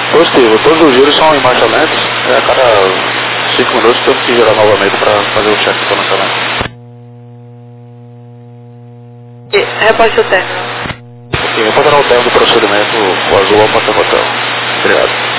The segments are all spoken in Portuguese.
Positivo, todos os giros são em marcha lenta, a cada 5 minutos temos que girar novamente para fazer o check do financiamento. Reposte o término. Ok, eu vou dar o tempo do procedimento, o azul ao porta-botão. Obrigado.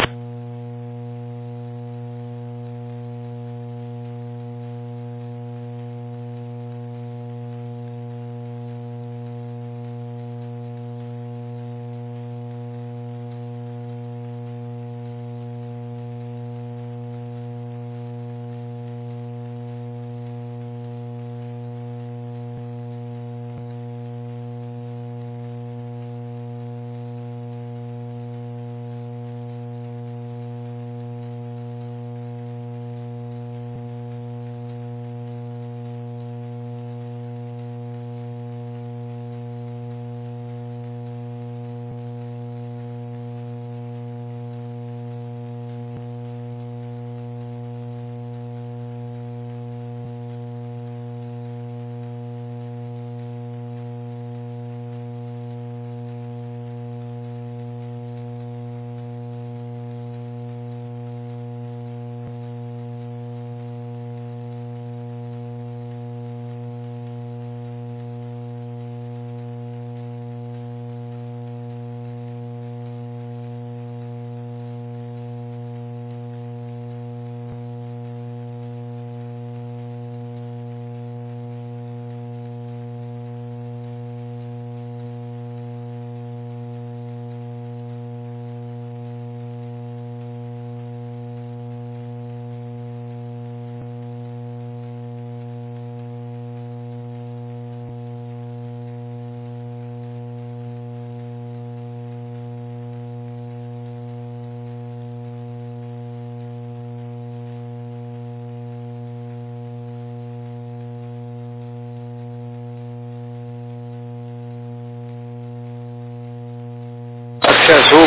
Táxi azul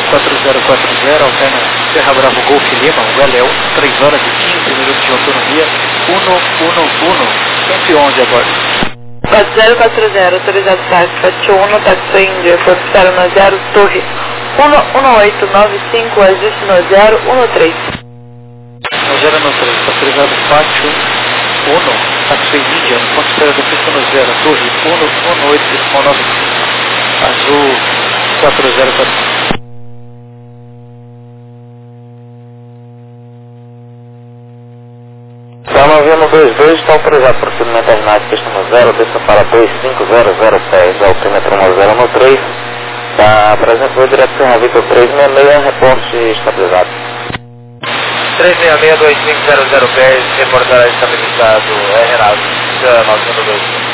4040, alterna Serra Bravo Golf Lima, o Galéu, 3 horas e 15 minutos de autonomia, 111 agora. 4040, autorizado táxi, 71, táxi Índia, Forçaram no 0, Torre 11895, ajuste no 013. No 013, autorizado Pátio 1, táxi Índia, no ponto de espera do pista no 0, Torre 11895, azul 4040. Estamos ouvindo 22, está autorizado procedimento terminado de pista no 0, desça para 25006, altímetro no 013, da presente voo direto Serra Vitor 366, reporte estabilizado. 366-25010, reportará estabilizado, Renato, 902.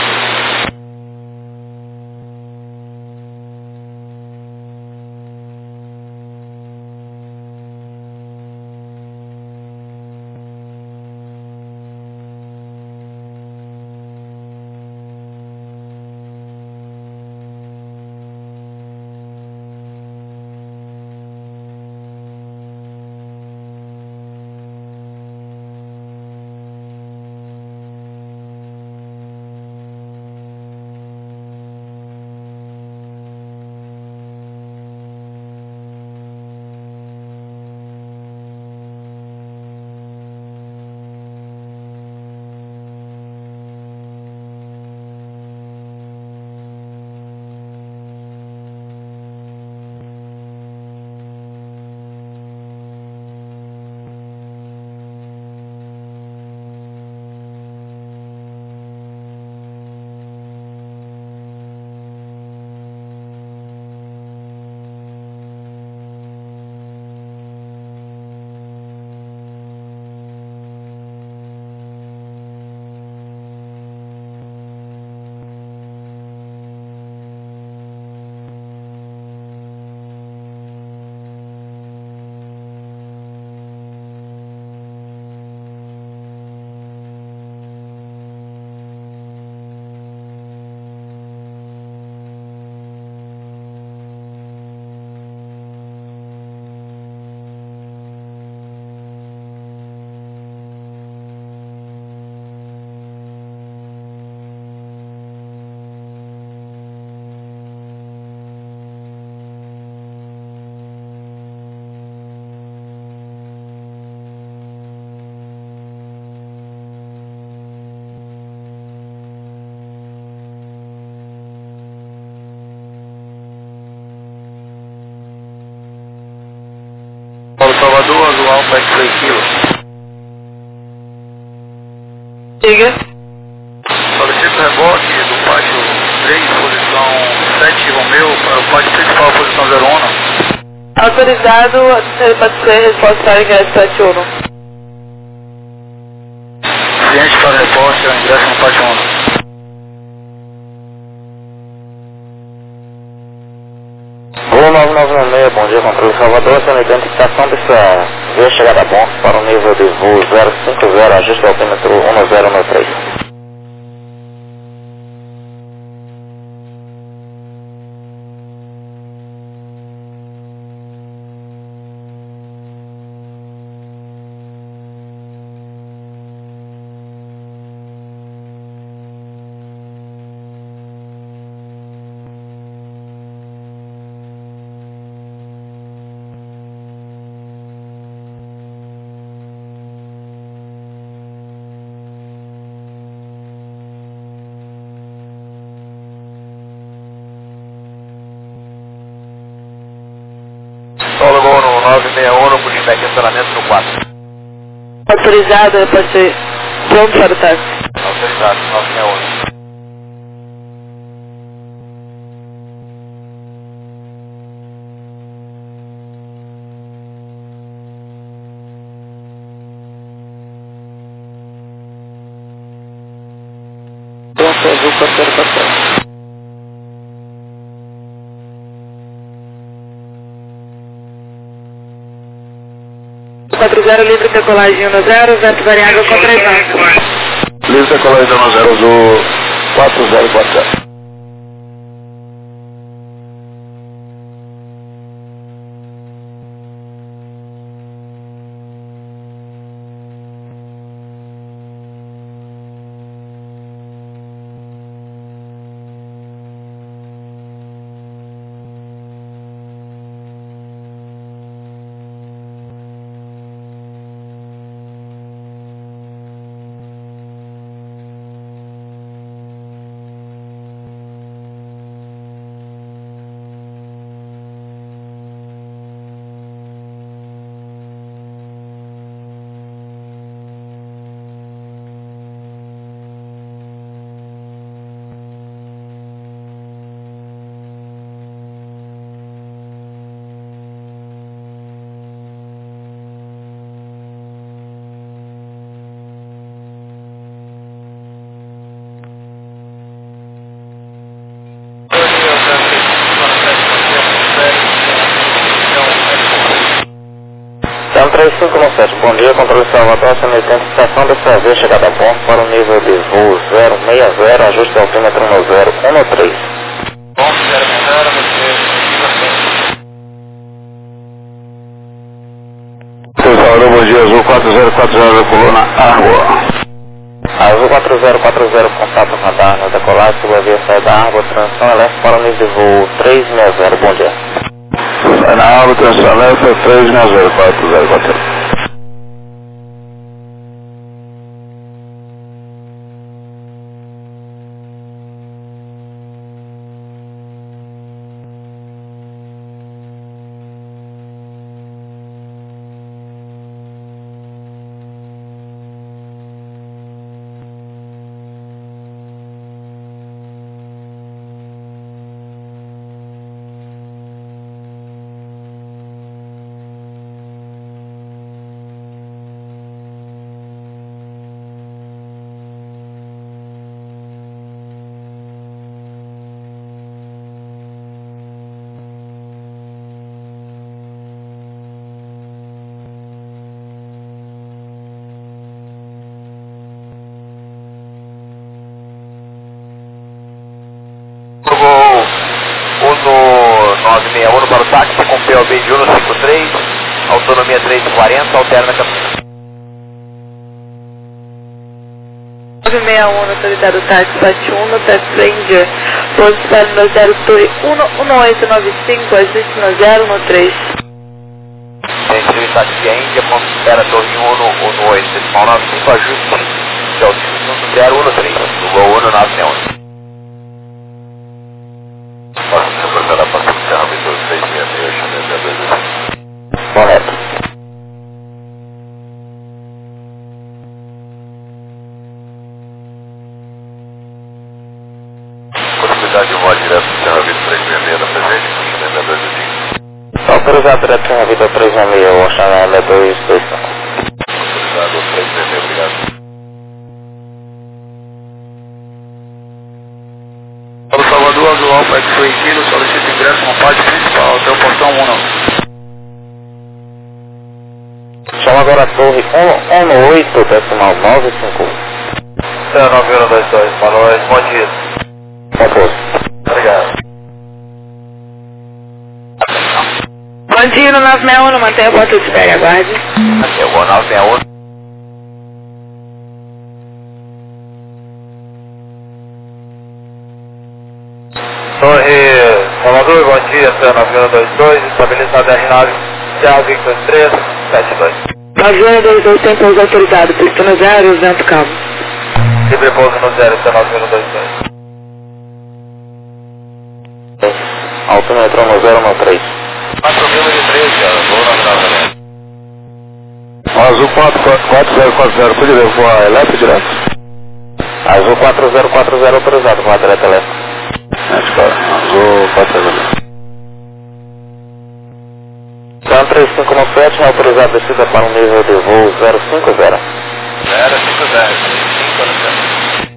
Salvador, Azul Alfa X-Ray Kilo. Diga. Solicito reboque do pátio 3, posição 7 Romeu, para o pátio principal, posição 01. Autorizado, pode ser resposta para ingresso 71. Cliente para reposte, ingresso no pátio 1. Voo 9996, bom dia, controle Salvador, sendo identificação dessa via chegada a bom para o nível de voo 050, ajuste ao altímetro 1093. Solo Gol no 961, pushback estacionamento no 4. Autorizado, pode ser pronto para o táxi. Autorizado, 961. Pronto, Azul 4014. Livre decolagem 10, vento variável com 3 nós. Livre decolagem 10, Azul 4040. Então 3517, bom dia, controle Salvador, sendo identificação dessa via chegada a bom para o nível de voo 060, ajuste ao altímetro 1013. Bom, 060, Salvador, bom dia, Azul 4040, coluna Água. Azul 4040, contato radar na decolagem, sobre a via saída da Água, transição elétrica para o nível de voo 360, bom dia. Sai na Água, transição elétrica 360, 4040. Uno 961 para o táxi com POB de 153, autonomia 340, alterna caminho. 961, autorizado táxi 71, táxi Índia, posição no 01895, ajuste no 013. Entre táxi Índia, ponto espera torre 118, decimal 95, ajuste de altímetro 013, no voo 191. Correto. autorizado direto Serra Vitor 366, o Oxané 225. Autorizado 366, obrigado. Para o Salvador, Azul Alfa X-Ray Kilo, solicita ingresso no pátio principal, hotel portão 1. Chama agora a torre 118.951. 9122, para nós, bom dia. Compôs. Obrigado. Bom dia no 961, mantenha a porta de espera, aguarde. Aqui é o 961. Torre Salvador, bom dia, 9122, estabilizado R9, Serra Victor 372. 9122 tem pouso autorizado, pista no 0, vento calmo. Livre pouso no 0, 9122. Altimetro no 013. 4013, vou na grava. Azul 4040, pode ver, voar elétrico direto? Azul 4040 autorizado, voar direto elétrico. Azul 4040. Então 3597, autorizado descida para um nível de voo 050. 050, 5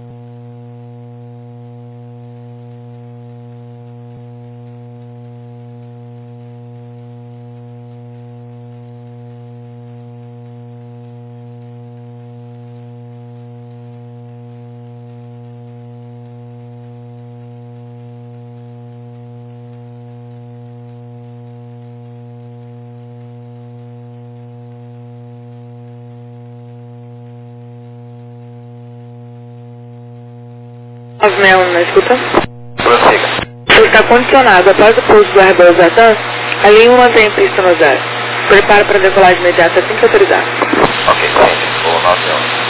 961, não escuta? Prossiga. Você está condicionado. Após o pouso do Airbus Latam, a linha 1 mantém pista no 0. Prepara para decolagem imediata assim que autorizar. Ok, sim, vou 91.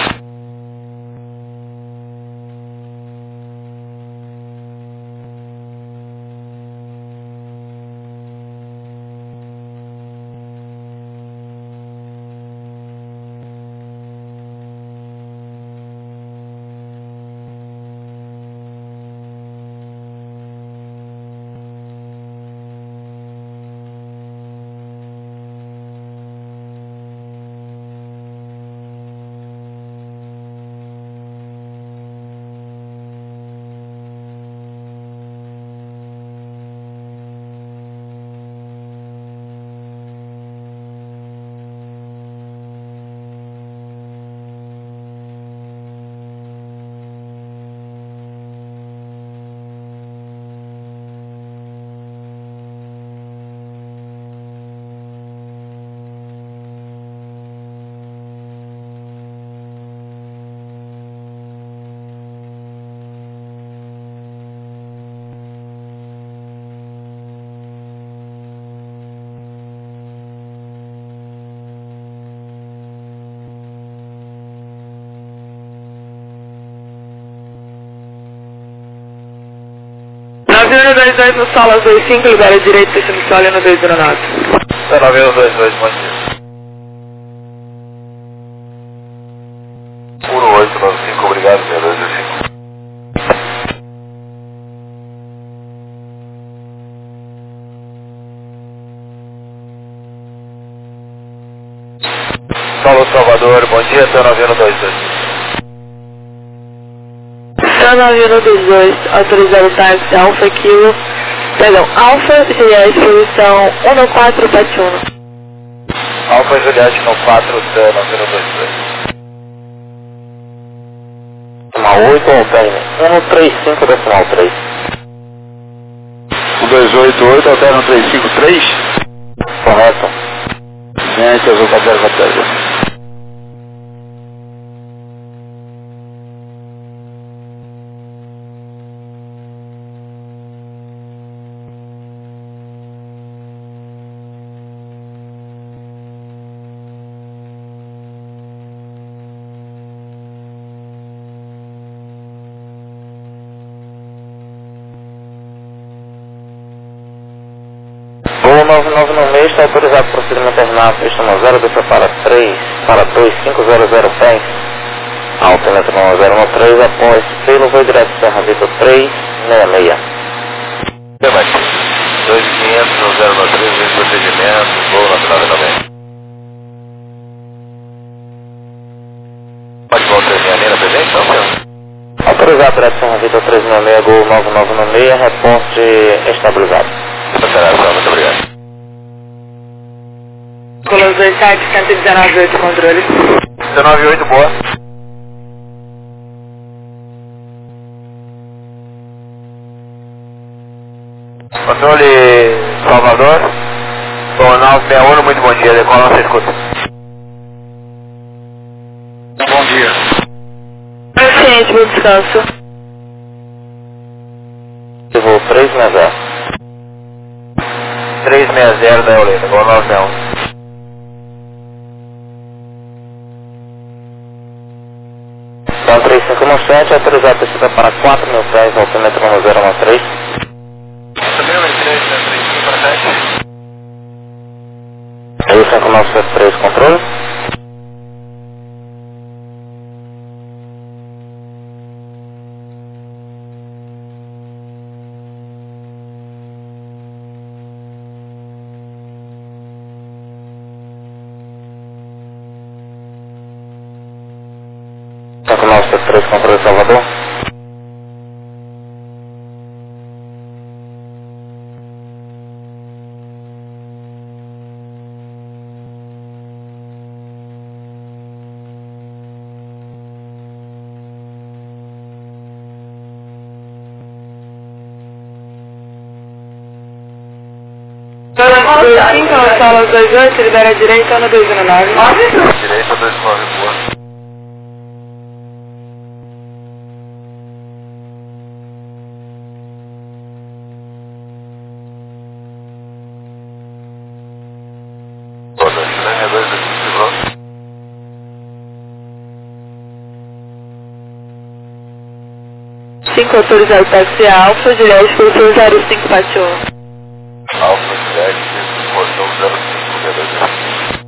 Navio 22 no solo 25, libera direito, deixa no solo no 209. 9122, bom dia. 1895, obrigado, 225. Solo Salvador, bom dia, 9122. 9122, autorizado táxi Alfa Kilo, perdão, Alfa Juliette, posição 1471. Alfa Juliette no 4, 9122. Uma 8 alterna 135.3. 288, alterna 353. Correto. Gente, Azul 4040. Voo 99 no mês, está autorizado procedimento terminal, pista no 0, desça para 3, para 25000 pés. Altimetro no 013, após pelo voo direto Serra Vitor 366. 2500 no 093, esse procedimento, voo natural também. Pode voltar a minha linha presente, não, senhor? Autorizado, direção Vitor 366, Gol 9996, reporte estabilizado. Muito obrigado. Colos 27, 119,8, controle. 198, boa. Controle Salvador. Bom, 961, muito bom dia. Decola, você escuta. Bom dia. Ciente, bom descanso. Voo 360. 360 da Eulena, igual 961. Então 3517, autorizado descida para 4.000 pés, altímetro 1013. Também o E3, 35 para 7. Aí 5973, controle. Três, controle Salvador. Cinco, na sala 28, libera a direita no 219. Direita 29, boa. Cinco, autorizado táxi Alfa, direto pelo seu 0541. Alfa 7, portão 05,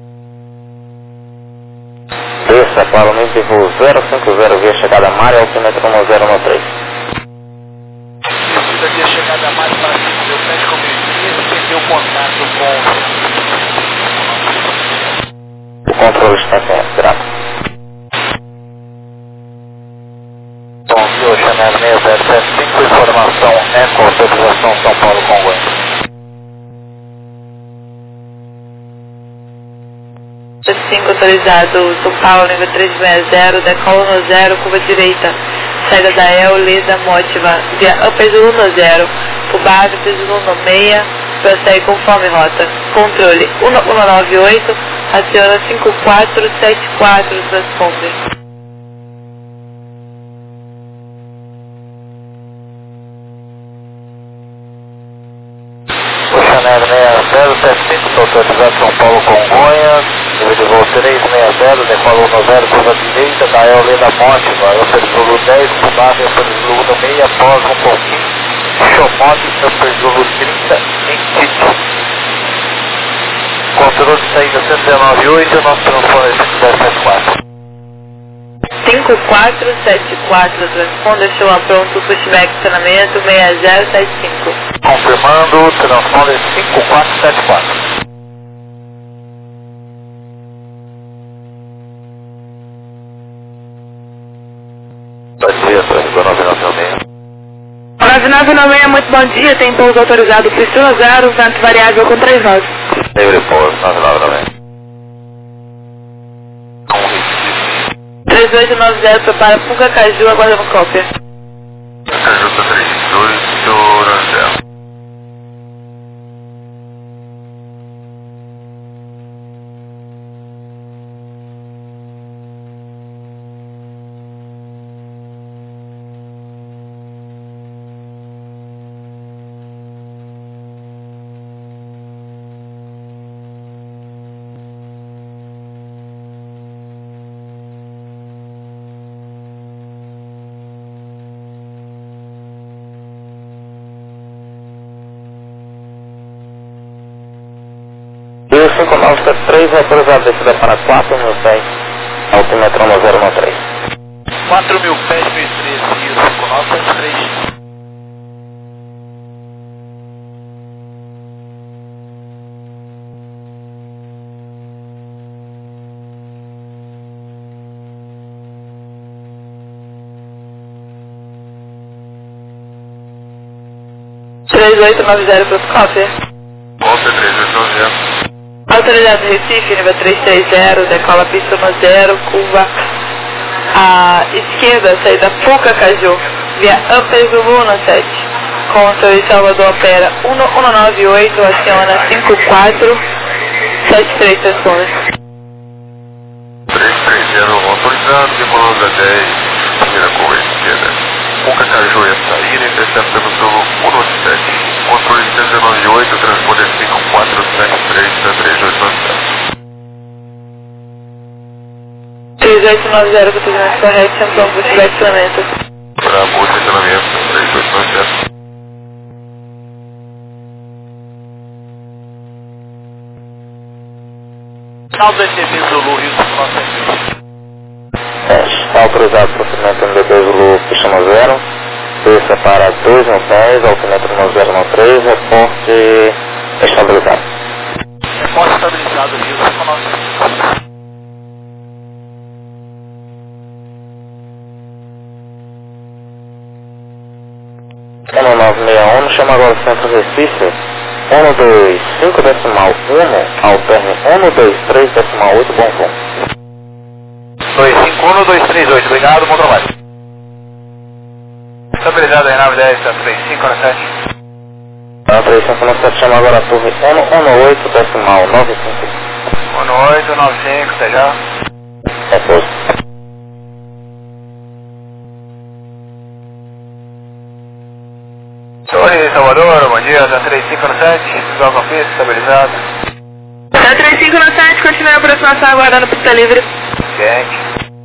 Desça para o nível de voo 050 via chegada Mário, altímetro 1013. Precisa via chegada mais para 5.007 com meio-dia, perdeu o contato com... O controle está sem grato. Bom, senhor, Chanel 6075, informação Eco, autorização São Paulo, Congonhas. 5, autorizado São Paulo, nível 360, decola no 0, curva direita. Saída da El, Leda, Mótiva, via Upper Zulu no 0, por base, Zulu no 6, prossegue conforme rota. Controle 1198, aciona 5474, transponde. Chanel 6075, autorizado São Paulo, Congonhas. Nível de voo 360, decola no 0, curva direita, da El, Leda, Mótiva, Upper Zulu 10, por base, Upper Zulu no 6, após um pouquinho. Chomote, Upper Zulu 30, em Tito. Controle de saída 198, nosso telefone é 5274. 5474, transponda, show a pronto, pushback, estacionamento 6075. Confirmando, transponder 5474. Bom dia, Francisco 9996. 9996, muito bom dia, tem pouso autorizado, Cristina 0, vento variável com 3 nós. Livre pouso, 9996. 3890, prepara Fuga Caju, aguarda uma cópia. Caju 38, Rangel. E o 5973 é autorizado descida para 4.000 pés, altímetro 1013. 4.000 pés, 1013, isso, 5973. 3890 para o cópia. Volta 3890. Autorizado Recife, nível 330, decola pista 10, curva à esquerda, saída Pucacaju, via Upper Zulu 17. Controle Salvador opera 1198, aciona 5473 pessoas. 330, autorizado, decolando da 10, primeira curva esquerda. Pucacaju é saída, intercepta pelo Zulu 197. Controle 198, transponder 5473 para 3890. 3890, procedimento correto, então você vai estacionamento. Para a bolsa de estacionamento, 3890. Salve NDB Zulu, Rio São Paulo. Está autorizado o procedimento NDB Zulu, pista 0. Desça para 210, altímetro 1093, reporte estabilizado. Reporte estabilizado, Rio São Paulo. Ano 961, chama agora o centro Recife, 125.1, alterne 123.8, bom som. 251238, obrigado, bom trabalho. Estabilizado aí, nave 10, 35 na 7. A 3597 chama agora a torre 118.95. 1895, até já. Repouso. Torre Salvador, bom dia, da 3597, visual com pista, estabilizado. Da 3597, continue a aproximação aguardando pista livre. Gente.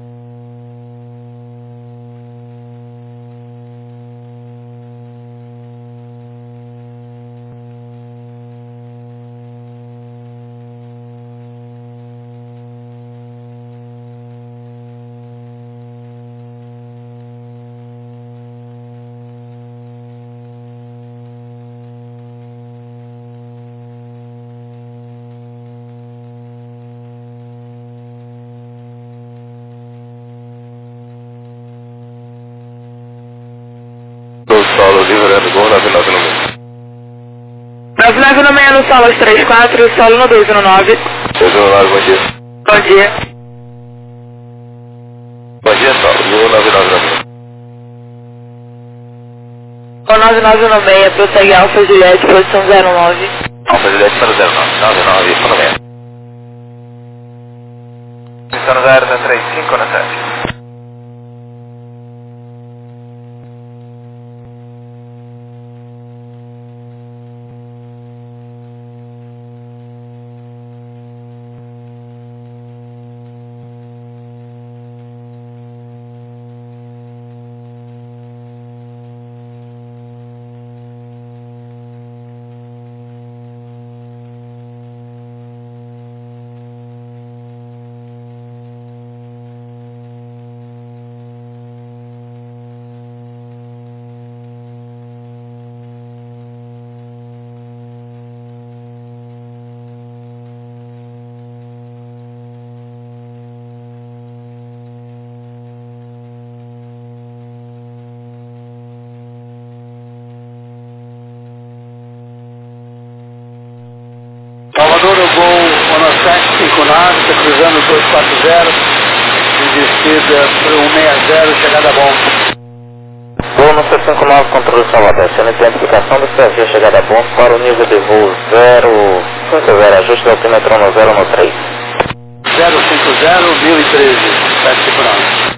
Solo livrando gol 996. 9996 no solo 34, solo no 219. 219, bom dia. Bom dia. Bom dia, Solo, gol 996. O 9996, prossegue Alfa Juliette, posição 09. Alfa Juliette para 09, 99, isso não é. Pista no 0, da 35 na 7. Salvador, o gol 1759, está cruzando 240, de descida para 160, chegada bom. Gol no 759, controle Salvador, sendo identificação do CFG chegada a ponto para o nível de voo 050, ajuste do altímetro no 013. 050, 1013, 759.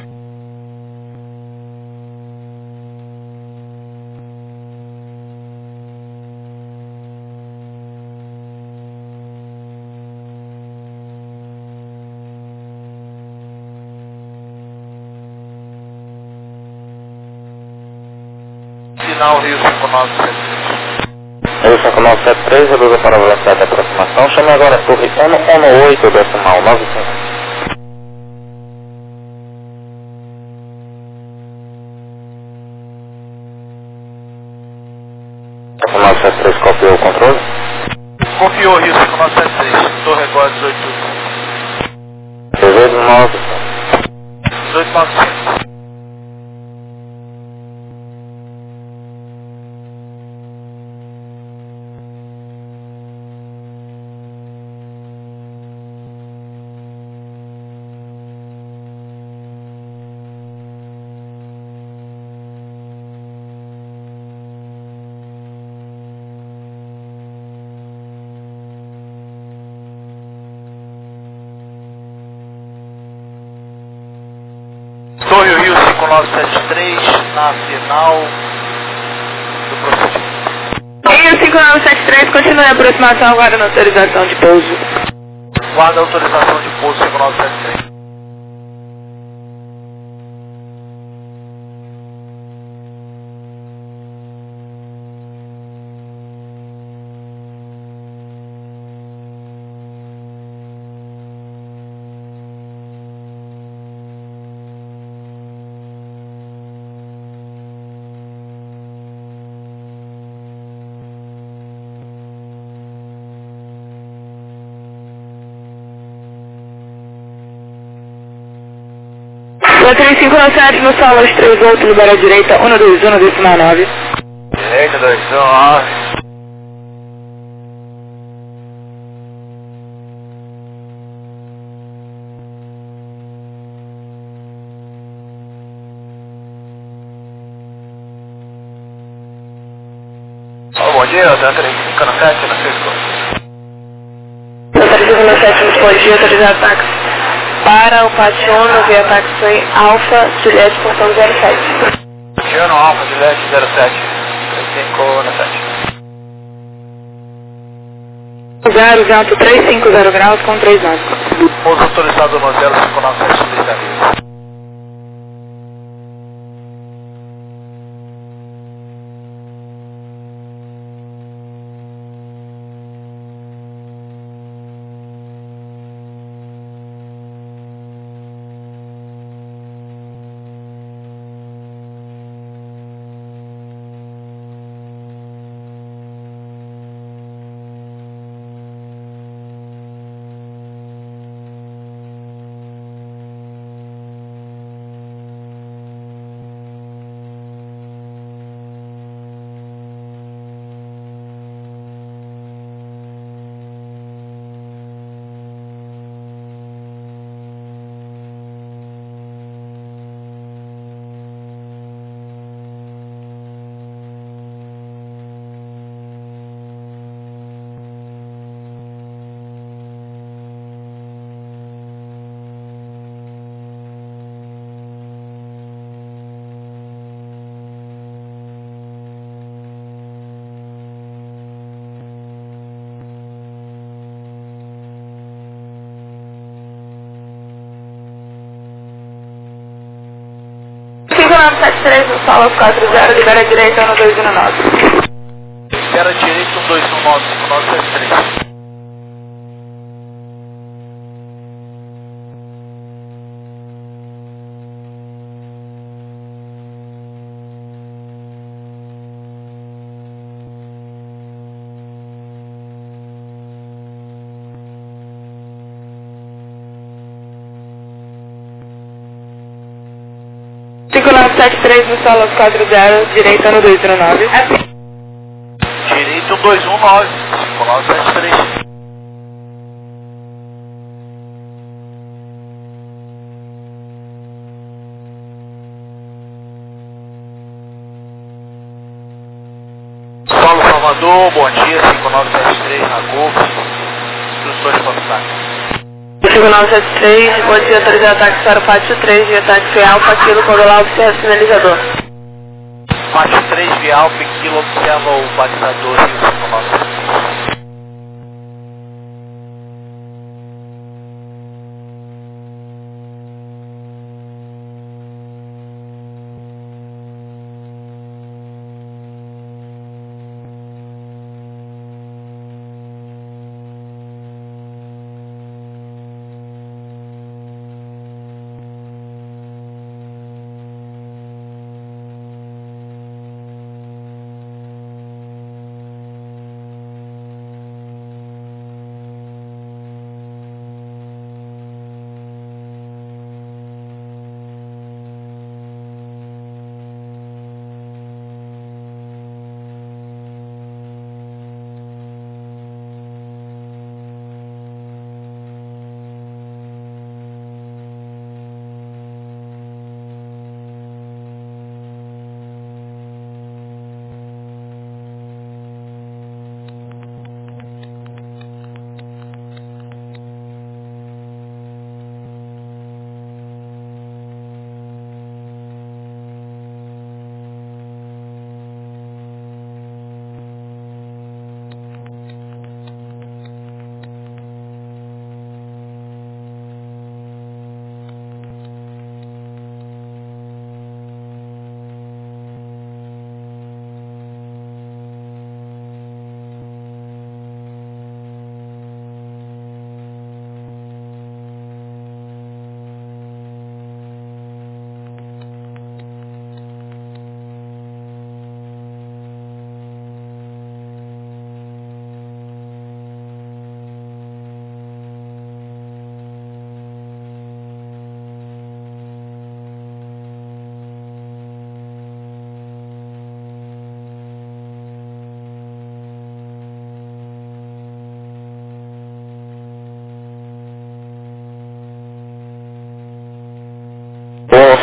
Final Rio 5973. Rio 5973, reduza para a velocidade de aproximação, chame agora a torre 118.95. 973 copiou o controle? Confiou Rio 5973, Torre Record 18. 1895. 1895. 5973 na final do procedimento. Linha 5973, continue a aproximação agora na autorização de pouso. Guarda a autorização de pouso 5973. Rua 3597 no solo, os 3 volts, libera a direita, 121, decimal 9. Direita, 219. Bom dia, Delta 3597 na Cisco. Delta 3597, muito bom dia, autorizado táxi. Para o pátio 1, via táxi Alfa, Juliette, portão 07. Tiano Alfa, Juliette 07. 3597. 0,350 graus com 3 knots. Pouso autorizado no 05973 da Lisa. Circulando 73 no solo 40, libera a direita, 1219. Libera a direita, 1219, 5973. Circulando 73 no solo 40, direita, 1219. Direito 219, 5973. Solo Salvador, bom dia, 5973 na Golf. Instruções para o táxi. 5973, bom dia, autorizado táxi para o pátio 3, via táxi Alfa, Kilo, Corolla, observa sinalizador. Pátio 3, via Alfa, Kilo, observa o balizador e o 5973.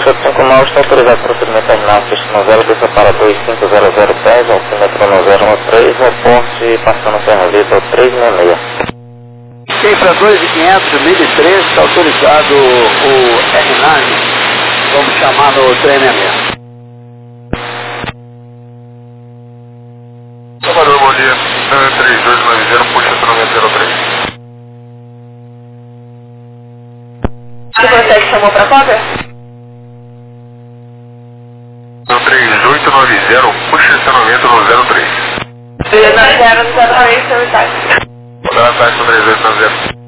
759 está autorizado procedimento terminal sistema 0, desça para 250010, altímetro 1013, reporte passando Serra Vitor 366. Sim, para 2500, 1013, está autorizado o R9, vamos chamar no treinamento. Salvador, bom dia. 3290, puxa acionamento 03. Se você chamou para cópia? 3890, puxa acionamento no 03. 390 no 03, seu Itália. Vou dar a taxa 3890.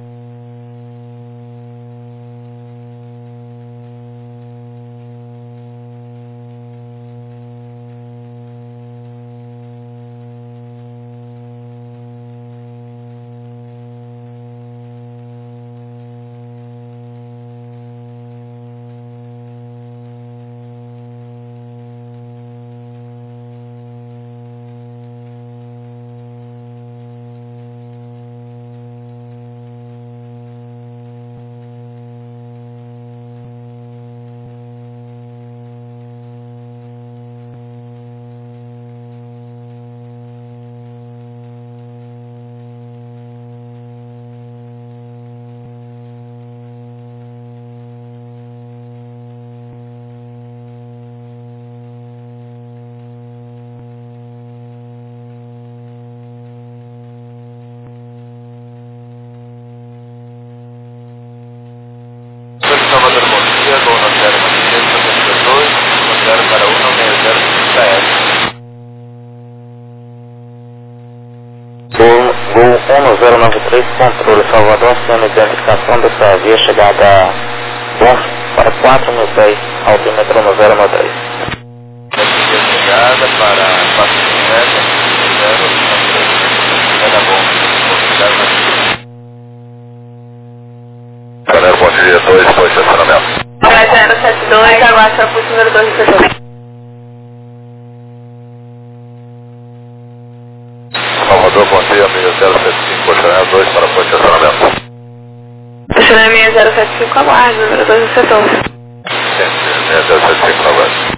Salvador, bom dia, Gol 0, 2, 0 para 1, 0, 1093, controle Salvador, sendo identificação dessa via chegada bom para 4010, altímetro 010. chegada para 450, 0, era bom. Galera, bom dia, 2, foi estacionamento. 072, aguarde para o número 2 do setor. Salvador, bom dia, 075, posicionamento 2 para o estacionamento. Posicionamento 075, aguarde, número 2 do setor. 075, aguarde.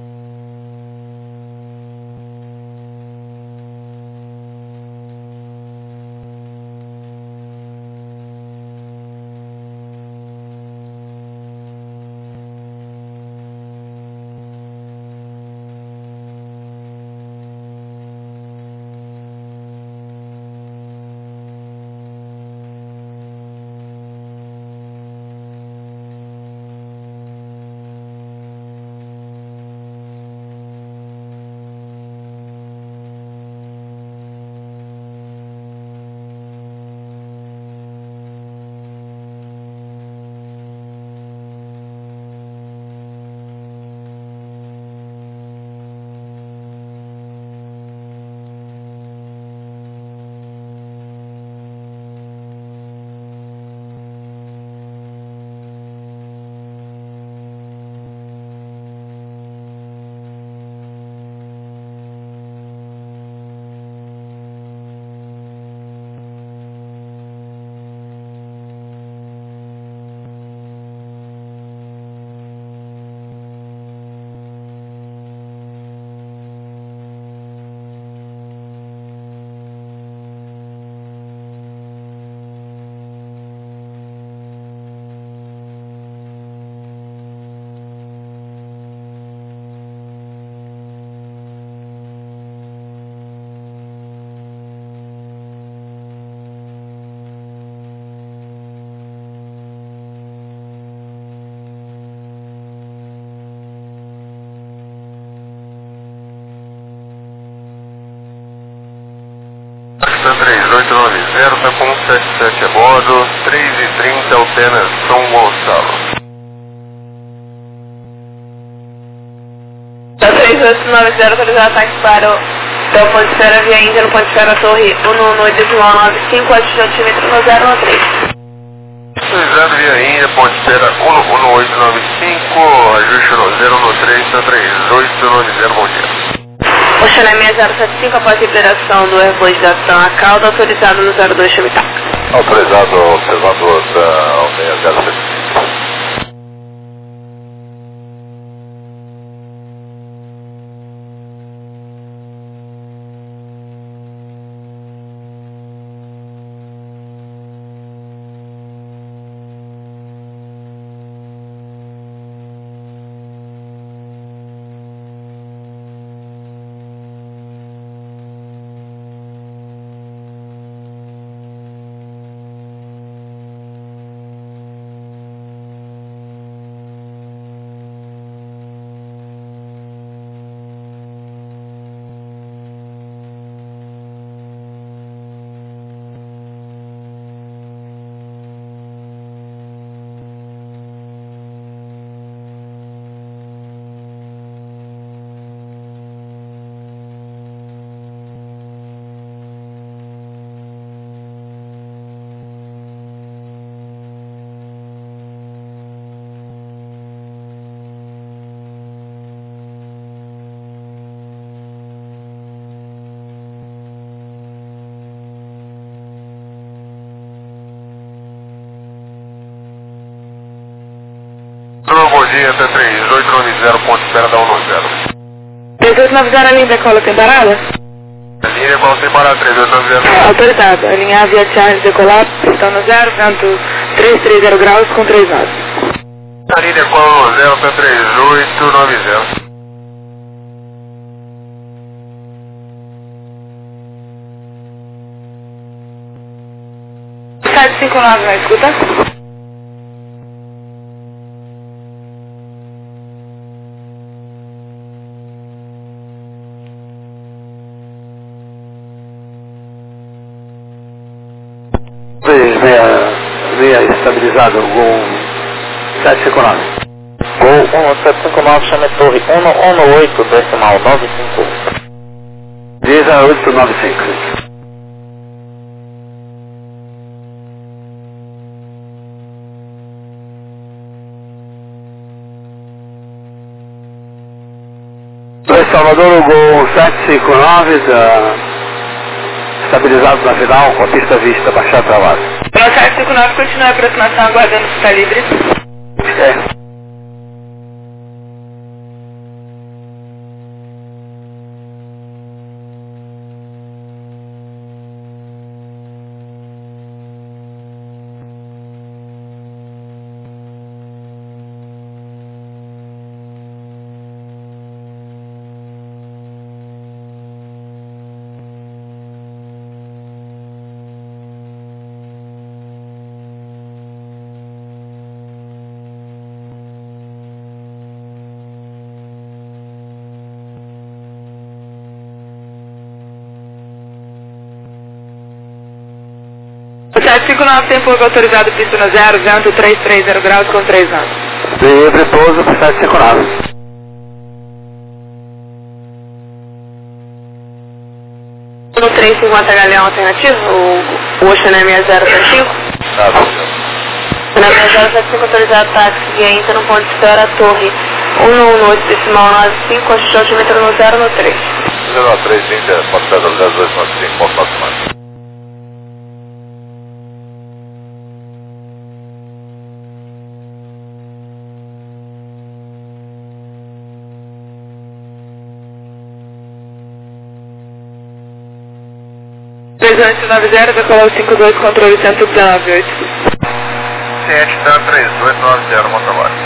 Santa 3890, está com 177 a bordo, 3h30, Altenas, São Gonçalo. 3890, autorizado ataque para o ponto de espera via Índia no ponto de espera Torre 11895, altímetro no 013. Autorizado via Índia, ponto de espera 11895, ajuste no 013, Santa 3890, bom dia. Posicionamento 075 após a liberação do Airbus da ação a cauda, autorizado no 02 Chumitaca. Autorizado observador da Almeida 075. dia, até 3890, ponto de espera da 190. 3890, a linha decola tem parada? A linha qual tem parada, 3890. Autorizado. A linha Via Charge decolar, pistão no 0, vento 330 graus com 3 knots. A linha qual 0, até 3890. 759, não escuta? Meia estabilizado, Gol 759. Gol 1759, chame torre 118, decimal 95. 1895. Salvador, o Gol 759, estabilizado na final, com a pista vista, baixar travado. O 759 continua a aproximação aguardando pista livre. É. O 759 tem fogo autorizado, pista no 0, vento 330 graus com 3 knots. Livre pouso para 759. No 350 galeão alternativo, o Ocean ME035. Tá, Na ME075 autorizado, táxi seguinte no ponto de espera, torre 118, decimal 95, construção altímetro no 0 no 3. 0330, ponto de espera da 0295, ponto 95. Antes 90, decolar o 52, controle 1198. Ciente da 3890, bom trabalho.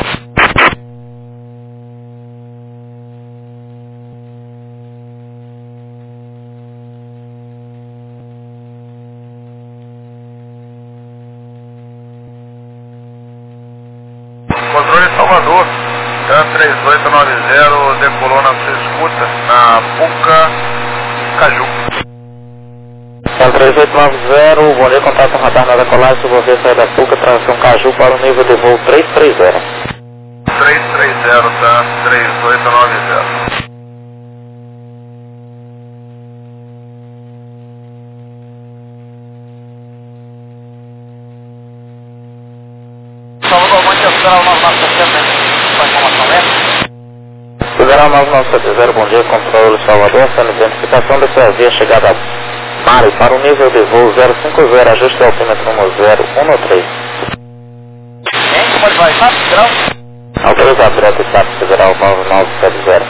Controle Salvador, da 3890, decolou na sua escuta, na Puca Caju. 3890, bom dia, contato com radar na decolagem, subir sair da Puca, transição Caju para o nível de voo 330. 330, tá? 3890. Salvador, bom dia, Federal 9970, com a informação é? Federal 9970, bom dia, controle Salvador, sendo identificação da sua via chegada a Mare para o nível de voo 050, ajuste altímetro no 013. Como ele vai? Tá, Federal? Autorizado direto Estado Federal 9970.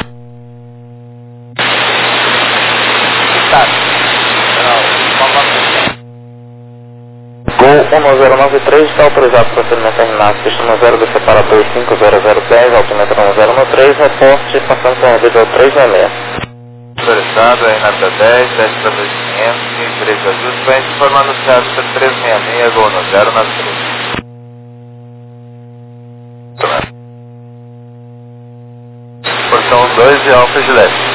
Estado. Federal 9970. Gol 1093 está autorizado para procedimento terminar, pista no 0 do separador 50010, altímetro no 013, reporte, passando com o vídeo 366. Autorizado aí na T10, 72500, 13 ajustes, vai informar no Ceará 366, gol no 093. Porção 2 de Alfa Gillette.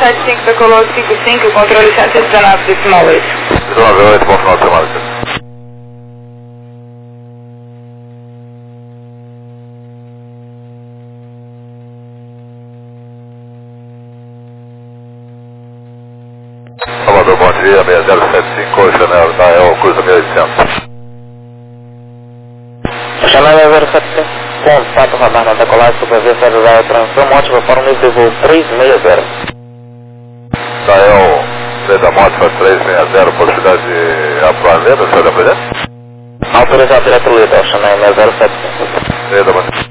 075, decolou 55, controle 119,8. 119,8, bom final de semana. Salvador, bom dia, 6075, Chanel, Dael, Cruz 1800. Chanel 075, contato radar na decolagem, supervisão da transição, mótica para o nível de voo 360. Dael, Leda Mótica 360, possibilidade de aprovar Leda, senhor da presidente? Autorizado direto Leda, Chanel 075. Leda, bom dia.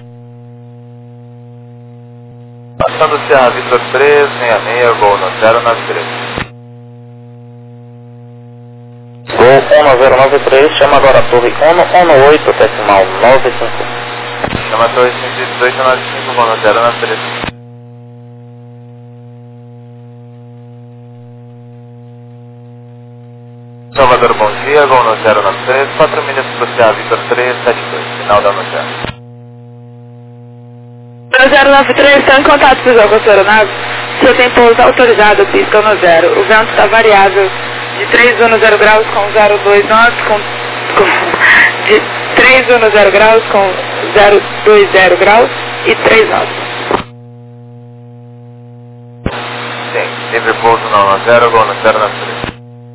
Passando Serra Vitor 366, gol no 093. Gol 1093, chama agora a torre 118,95. Chama a torre 118,95, gol no 093. Salvador, bom dia, gol no 093, 4 milhas para o Serra Vitor 372, final da noite. 093, está em contato visual com a sua aeronave. O senhor tem pouso autorizado, pista no 0. O vento está variável de 310 graus com 0,2 knots, de 310 graus com 0,20 graus e 3 knots. Sim, livre pouso não, 0, gol no 093.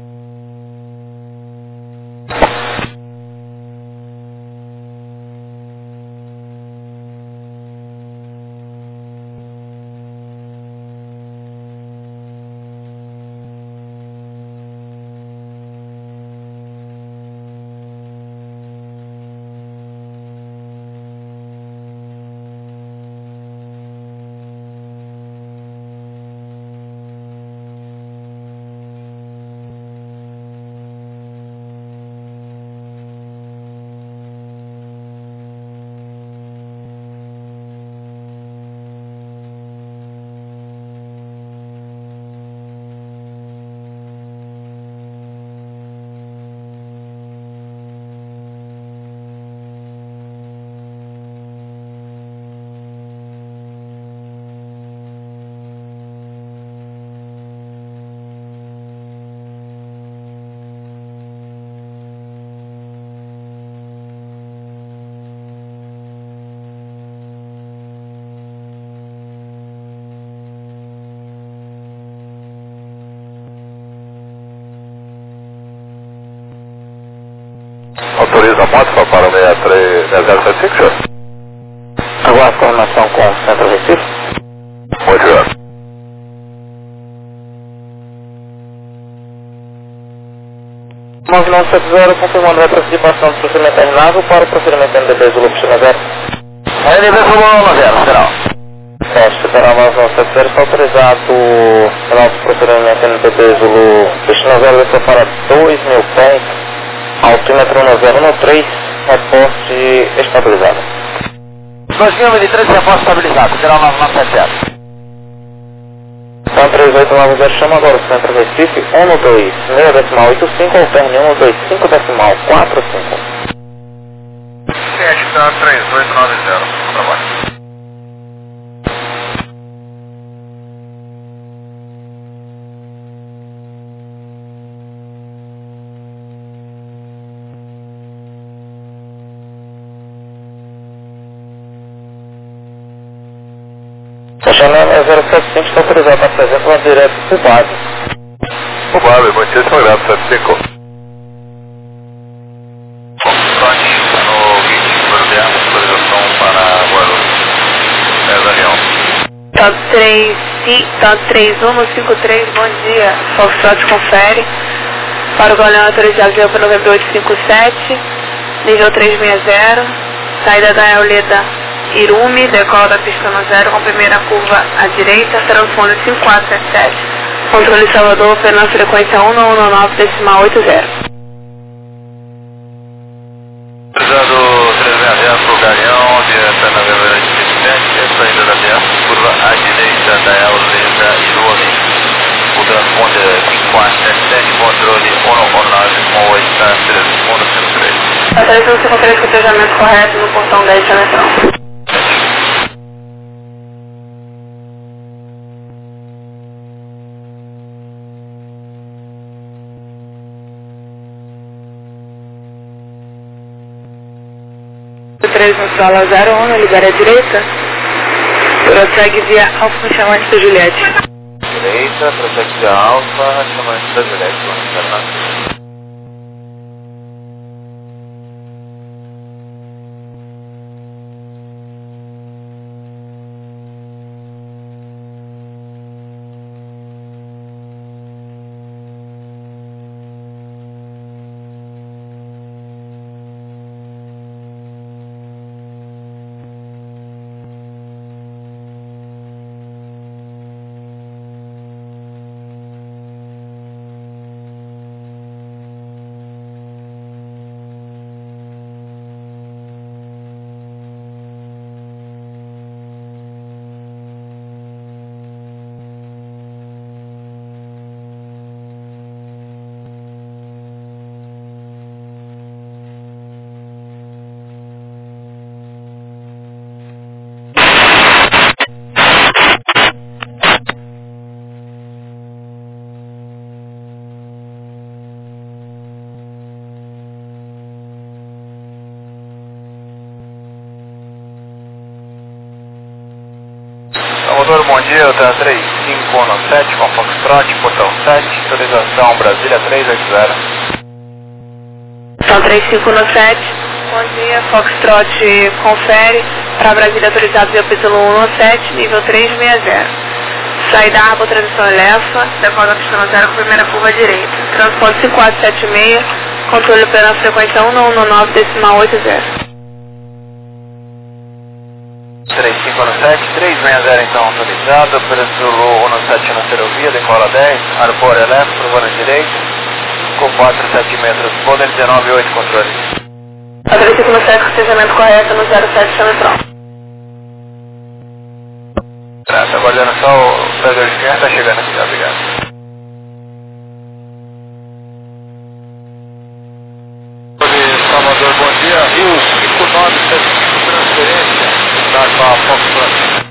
Autoriza a moto para o 075, senhor? Aguardo coordenação com o Centro Recife. Muito bem. Móvel 970, confirmando a participação do procedimento terminável para o procedimento NDB Zulu Pista 0. NDB Zulu 0, geral. Teste para a móvel 970, está autorizado pelo procedimento NDB Zulu Pista 0, desceu para 2.000 pés. Altímetro 1013, reporte estabilizado. 2023, reporte estabilizado, geral 9970. Então 3890, chama agora o Centro Recife, 126,85, alterne 125,45. Sim, acho que está 3890, trabalho. A janela 075 está autorizada para apresentar direto para o base. O base, muitíssimo grato, 75. Tony, no vídeo, proviamos autorização para Guarulhos. Avião. Tanto 3153, bom dia. Foxtrot confere. Para o Goleão autorizado de para novembro 857, nível 360, saída da Euleda Irumi, decola da pista no 0 com primeira curva à direita, transfone 5477, controle Salvador, pela frequência 119,80. Autorizado 360 para o Galeão, direção na Vermelha de Vicente, saída da Bianca, curva à direita da Euleda Irumi. O transponder 5477, controle 119,83. Atenção, você confere o cotejamento correto no portão 10 de eletrão. 2 no solo 01, libera a direita. Prossegue via Alfa chamante da Juliette. Direita, prossegue via Alfa, chamante da Juliette, vamos internar. Salvador, bom dia, eu tenho 3517 com Foxtrot, portão 7, autorização Brasília 380. São 3517. Bom dia, Foxtrot confere para Brasília autorizado via pista 117, nível 360. Saída Arbo, transição Elefa, decola da pista 0 com primeira curva direita. Transporte 5476, controle pela frequência 1119.80. 3517, 360 então autorizado, pelo 17 na ferrovia, decola 10, Arbor Elefa, curva direita, com 47 metros, poder 198, controle. A 3517, rastreamento correto no 07 central. Tá aguardando só o operador de guerra, tá chegando aqui, tá, obrigado. Salvador, bom dia, Rio 5975, transferência. Tá com a Foxtrot.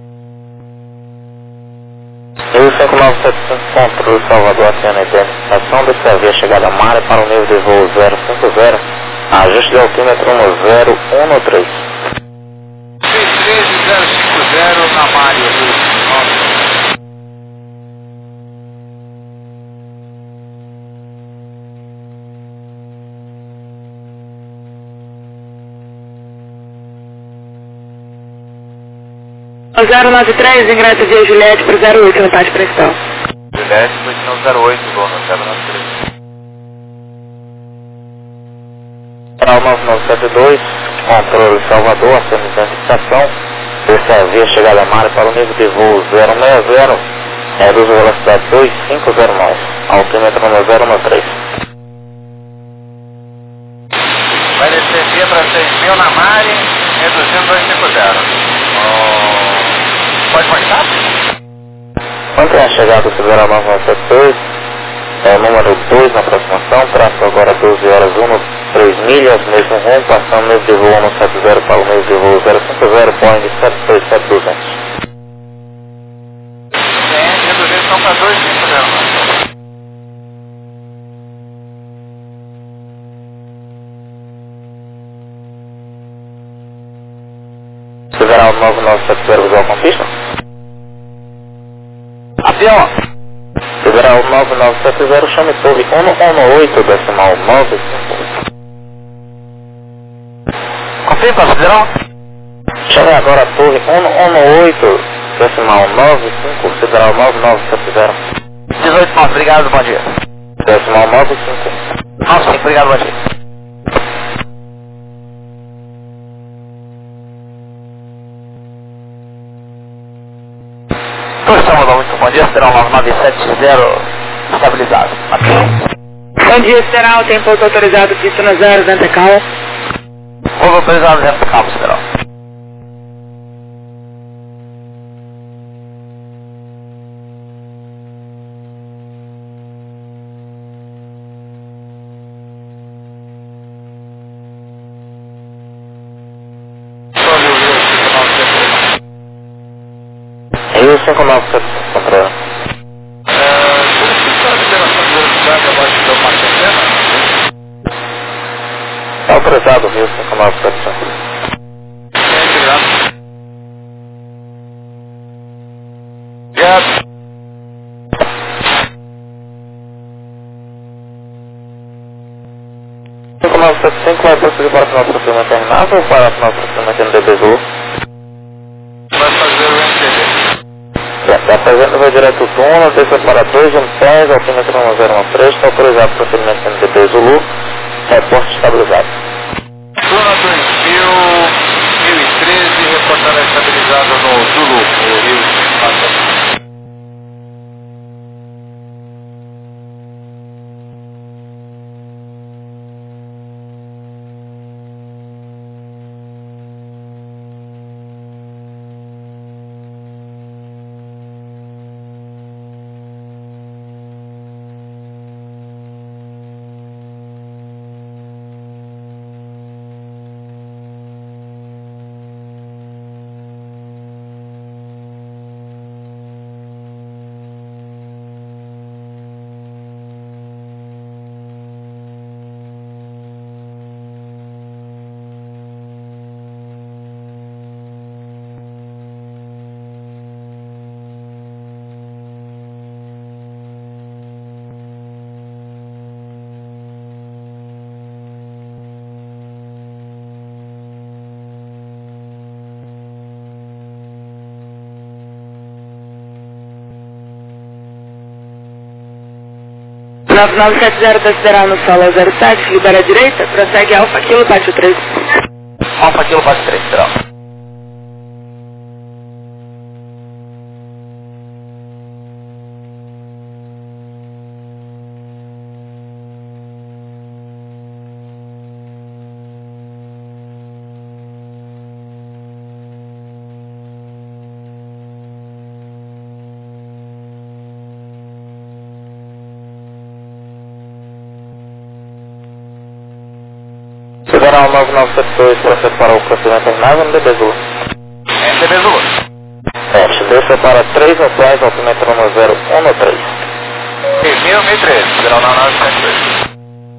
Rio 5975, controle Salvador, aciona a identificação, dessa via chegada a Mara para o nível de voo 050, ajuste de altímetro no 013. 63050 na Mário, Rio. O 093, ingresso via Juliette para 08 no pátio principal. Juliette, posição 08, voo no 093. Para o 9972, controle Salvador, aciona a identificação, dessa via chegada a Mara para o nível de voo 060, reduz a velocidade 2509, altímetro no 013. Vai descer via para 6.000 na Mari, reduzindo 250. Pode marcar? Quanto a chegada do Federal 9972, número 2 na aproximação, traço agora 12 horas 1 no 3 milhas, mesmo rumo, passando nível de voo 170 para o nível de voo 050, Boeing 737-200. Reduzição para 250. Federal 9970, visual com pista. Avião. Federal 9970, chame torre 118, decimal 95. Confirma, Federal. Chame agora a torre 118, decimal 95, Federal 9970. 18, obrigado, bom dia. Decimal 95. 95, obrigado, bom dia. Salvador, muito bom dia, Federal 9970, estabilizado. Bom dia, Federal, tem pouso autorizado, pista no 0, Venta Cal. Pouso autorizado, Venta Cal, Federal. Rio 5970, controle. Está autorizado, Rio 5970. 9975 vai prosseguir para o final do procedimento terminado ou para o final do procedimento NDB Zulu? Vai fazer o NDB. Está fazendo, vai direto o túnel, desça para 2, em pés, altímetro 1013, está autorizado o procedimento NDB Zulu, reporte estabilizado. Zona 2013, reportagem estabilizada no Zulu, o Rio de Janeiro. Nove 970 considerar no solo 07, libera a direita, prossegue Alfa Kilo, bate o 3. Alfa Kilo, bate 3, geral. Federal 9972, procede para o procedimento terminado, NDB Zulu. NDB Zulu. Teste, desça para 3 atuais, altímetro 1013. 2013, Federal 9972.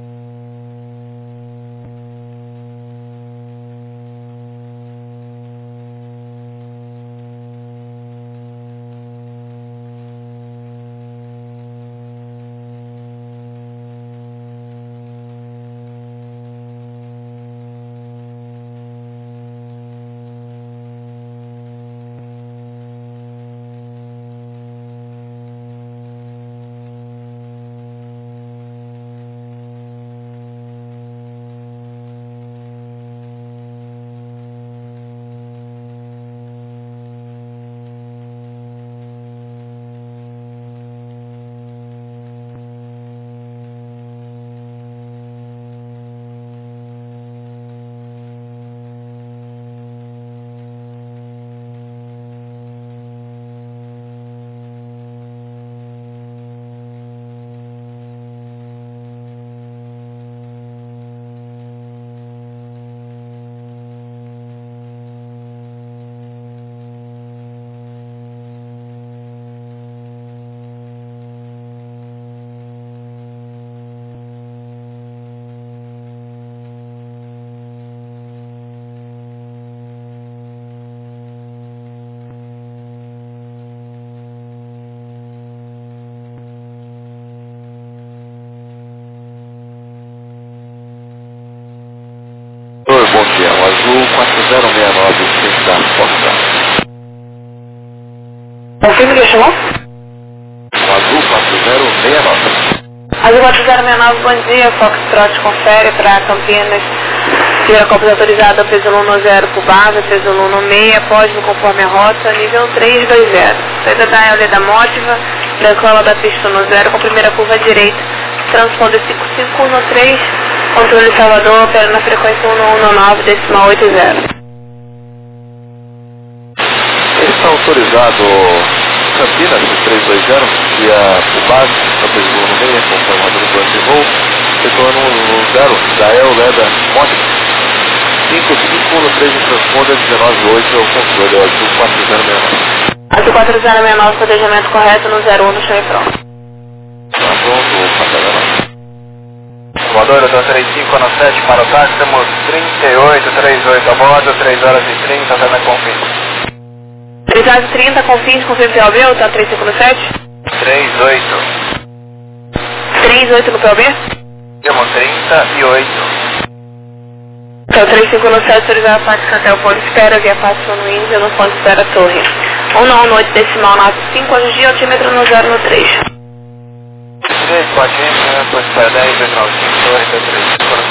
Bom dia, o azul 4069 está porta. Confirma que chamou? O azul 4069. Azul 4069, bom dia, Foxtrot confere para Campinas. Tira cópia autorizada, peso 10 por base, peso 16, pódio conforme a rota, nível 320. Saída da LD da Mótiva, decola da pista 10 com primeira curva direita, transponder 5513, controle Salvador, opera na frequência 119.80. Está autorizado Campinas 320, via Pubas, Campos do no meio, conforme do plano de voo, retorno no 0, da El Leda Mótica. 5513 transponder 198 ao controle, o azul 4069. Azul 4069, planejamento correto no 01 no chão e pronto. Tá pronto, patamar. Voador, eu tô 3517 para o táxi, temos 3838 a bordo, 3 horas e 30, até na Confins. 3 horas e 30, Confins, confirma PLB, ou tá 3517? 38. 38 no PLB? Temos 38. Hotel 357, autorizado para Hotel Polo Espera, via Passo no Índia, no ponto Espera Torre. 198 decimal 95, anos altímetro no 0 no 3. 3, 4, ponto Espera 10, 295, Torre, 3.